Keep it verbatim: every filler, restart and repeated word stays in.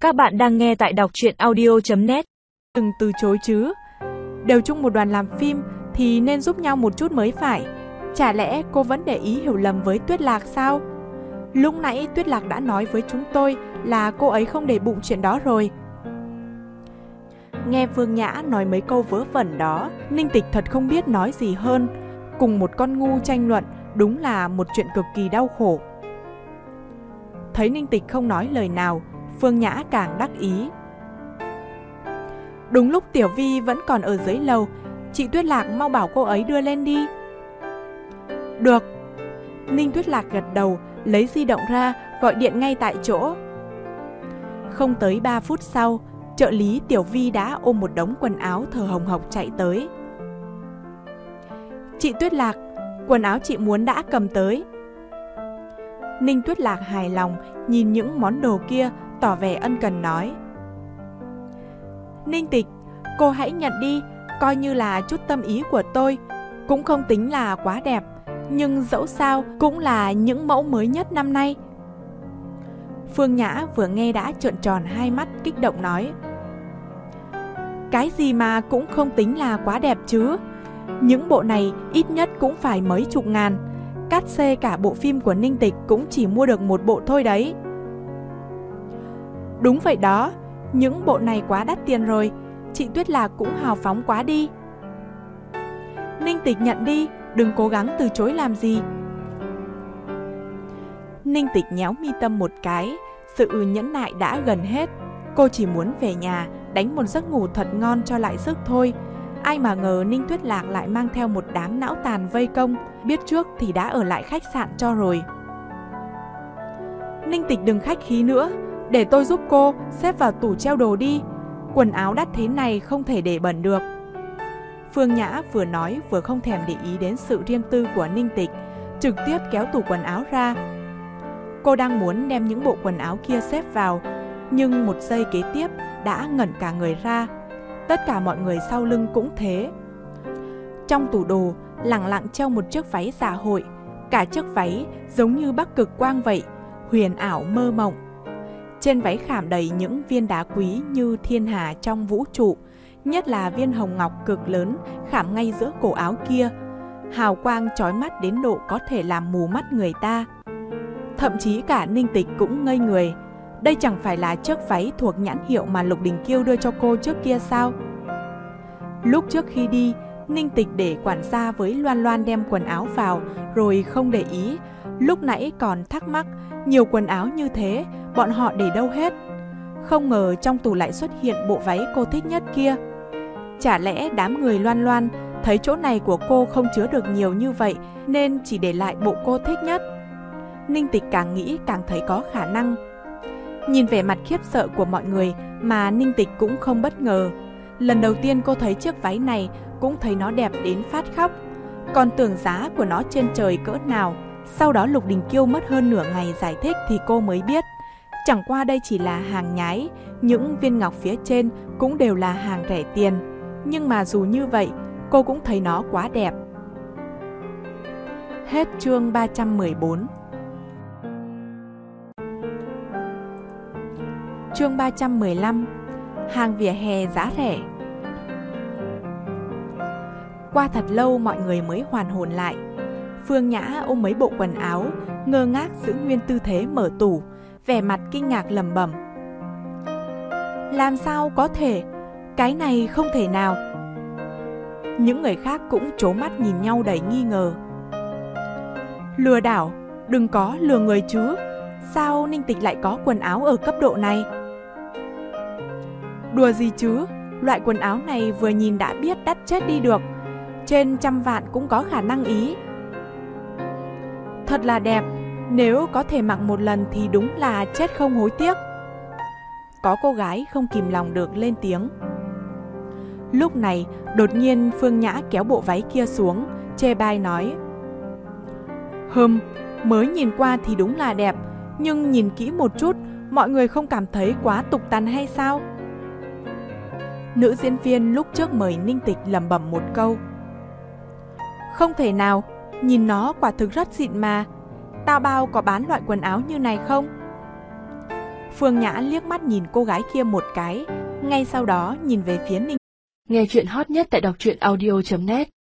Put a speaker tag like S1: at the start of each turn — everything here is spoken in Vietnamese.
S1: Các bạn đang nghe tại đọc truyện audio chấm net.
S2: Đừng từ chối chứ. Đều chung một đoàn làm phim thì nên giúp nhau một chút mới phải. Chả lẽ cô vẫn để ý hiểu lầm với Tuyết Lạc sao? Lúc nãy Tuyết Lạc đã nói với chúng tôi là cô ấy không để bụng chuyện đó rồi. Nghe Vương Nhã nói mấy câu vớ vẩn đó, Ninh Tịch thật không biết nói gì hơn. Cùng một con ngu tranh luận đúng là một chuyện cực kỳ đau khổ. Thấy Ninh Tịch không nói lời nào, Phương Nhã càng đắc ý. Đúng lúc Tiểu Vi vẫn còn ở dưới lầu, chị Tuyết Lạc mau bảo cô ấy đưa lên đi. Được. Ninh Tuyết Lạc gật đầu, lấy di động ra, gọi điện ngay tại chỗ. Không tới ba phút sau, trợ lý Tiểu Vi đã ôm một đống quần áo thở hồng hộc chạy tới. Chị Tuyết Lạc, quần áo chị muốn đã cầm tới. Ninh Tuyết Lạc hài lòng nhìn những món đồ kia, tỏ vẻ ân cần nói. Ninh Tịch, cô hãy nhận đi, coi như là chút tâm ý của tôi. Cũng không tính là quá đẹp, nhưng dẫu sao cũng là những mẫu mới nhất năm nay. Phương Nhã vừa nghe đã trợn tròn hai mắt, kích động nói. Cái gì mà cũng không tính là quá đẹp chứ. Những bộ này ít nhất cũng phải mấy chục ngàn. Cát xê cả bộ phim của Ninh Tịch cũng chỉ mua được một bộ thôi đấy. Đúng vậy đó, những bộ này quá đắt tiền rồi. Chị Tuyết Lạc cũng hào phóng quá đi. Ninh Tịch nhận đi, đừng cố gắng từ chối làm gì. Ninh Tịch nhéo mi tâm một cái, sự nhẫn nại đã gần hết. Cô chỉ muốn về nhà, đánh một giấc ngủ thật ngon cho lại sức thôi. Ai mà ngờ Ninh Tuyết Lạc lại mang theo một đám não tàn vây công, biết trước thì đã ở lại khách sạn cho rồi. Ninh Tịch đừng khách khí nữa, để tôi giúp cô xếp vào tủ treo đồ đi. Quần áo đắt thế này không thể để bẩn được. Phương Nhã vừa nói vừa không thèm để ý đến sự riêng tư của Ninh Tịch, trực tiếp kéo tủ quần áo ra. Cô đang muốn đem những bộ quần áo kia xếp vào, nhưng một giây kế tiếp đã ngẩn cả người ra. Tất cả mọi người sau lưng cũng thế. Trong tủ đồ lẳng lặng treo một chiếc váy dạ hội. Cả chiếc váy giống như Bắc Cực Quang vậy, huyền ảo mơ mộng. Trên váy khảm đầy những viên đá quý như thiên hà trong vũ trụ, nhất là viên hồng ngọc cực lớn khảm ngay giữa cổ áo kia. Hào quang chói mắt đến độ có thể làm mù mắt người ta. Thậm chí cả Ninh Tịch cũng ngây người. Đây chẳng phải là chiếc váy thuộc nhãn hiệu mà Lục Đình Kiêu đưa cho cô trước kia sao? Lúc trước khi đi, Ninh Tịch để quản gia với Loan Loan đem quần áo vào rồi không để ý. Lúc nãy còn thắc mắc, nhiều quần áo như thế, bọn họ để đâu hết? Không ngờ trong tủ lại xuất hiện bộ váy cô thích nhất kia. Chả lẽ đám người Loan Loan thấy chỗ này của cô không chứa được nhiều như vậy nên chỉ để lại bộ cô thích nhất? Ninh Tịch càng nghĩ càng thấy có khả năng. Nhìn vẻ mặt khiếp sợ của mọi người mà Ninh Tịch cũng không bất ngờ. Lần đầu tiên cô thấy chiếc váy này cũng thấy nó đẹp đến phát khóc. Còn tưởng giá của nó trên trời cỡ nào. Sau đó Lục Đình Kiêu mất hơn nửa ngày giải thích thì cô mới biết. Chẳng qua đây chỉ là hàng nhái, những viên ngọc phía trên cũng đều là hàng rẻ tiền. Nhưng mà dù như vậy, cô cũng thấy nó quá đẹp. Hết chương ba trăm mười bốn. Chương ba trăm mười lăm. Hàng vỉa hè giá rẻ. Qua thật lâu mọi người mới hoàn hồn lại. Phương Nhã ôm mấy bộ quần áo, ngơ ngác giữ nguyên tư thế mở tủ, vẻ mặt kinh ngạc lẩm bẩm. Làm sao có thể? Cái này không thể nào. Những người khác cũng trố mắt nhìn nhau đầy nghi ngờ. Lừa đảo, đừng có lừa người chứ. Sao Ninh Tịch lại có quần áo ở cấp độ này? Đùa gì chứ, loại quần áo này vừa nhìn đã biết đắt chết đi được. Trên trăm vạn cũng có khả năng ý. Thật là đẹp, nếu có thể mặc một lần thì đúng là chết không hối tiếc. Có cô gái không kìm lòng được lên tiếng. Lúc này đột nhiên Phương Nhã kéo bộ váy kia xuống, chê bai nói. Hừm, mới nhìn qua thì đúng là đẹp, nhưng nhìn kỹ một chút, mọi người không cảm thấy quá tục tằn hay sao? Nữ diễn viên lúc trước mời Ninh Tịch lẩm bẩm một câu. Không thể nào, nhìn nó quả thực rất xịn mà. Tao bao có bán loại quần áo như này không? Phương Nhã liếc mắt nhìn cô gái kia một cái, ngay sau đó nhìn về phía Ninh.
S3: Nghe chuyện hot nhất tại đọc truyện audio chấm net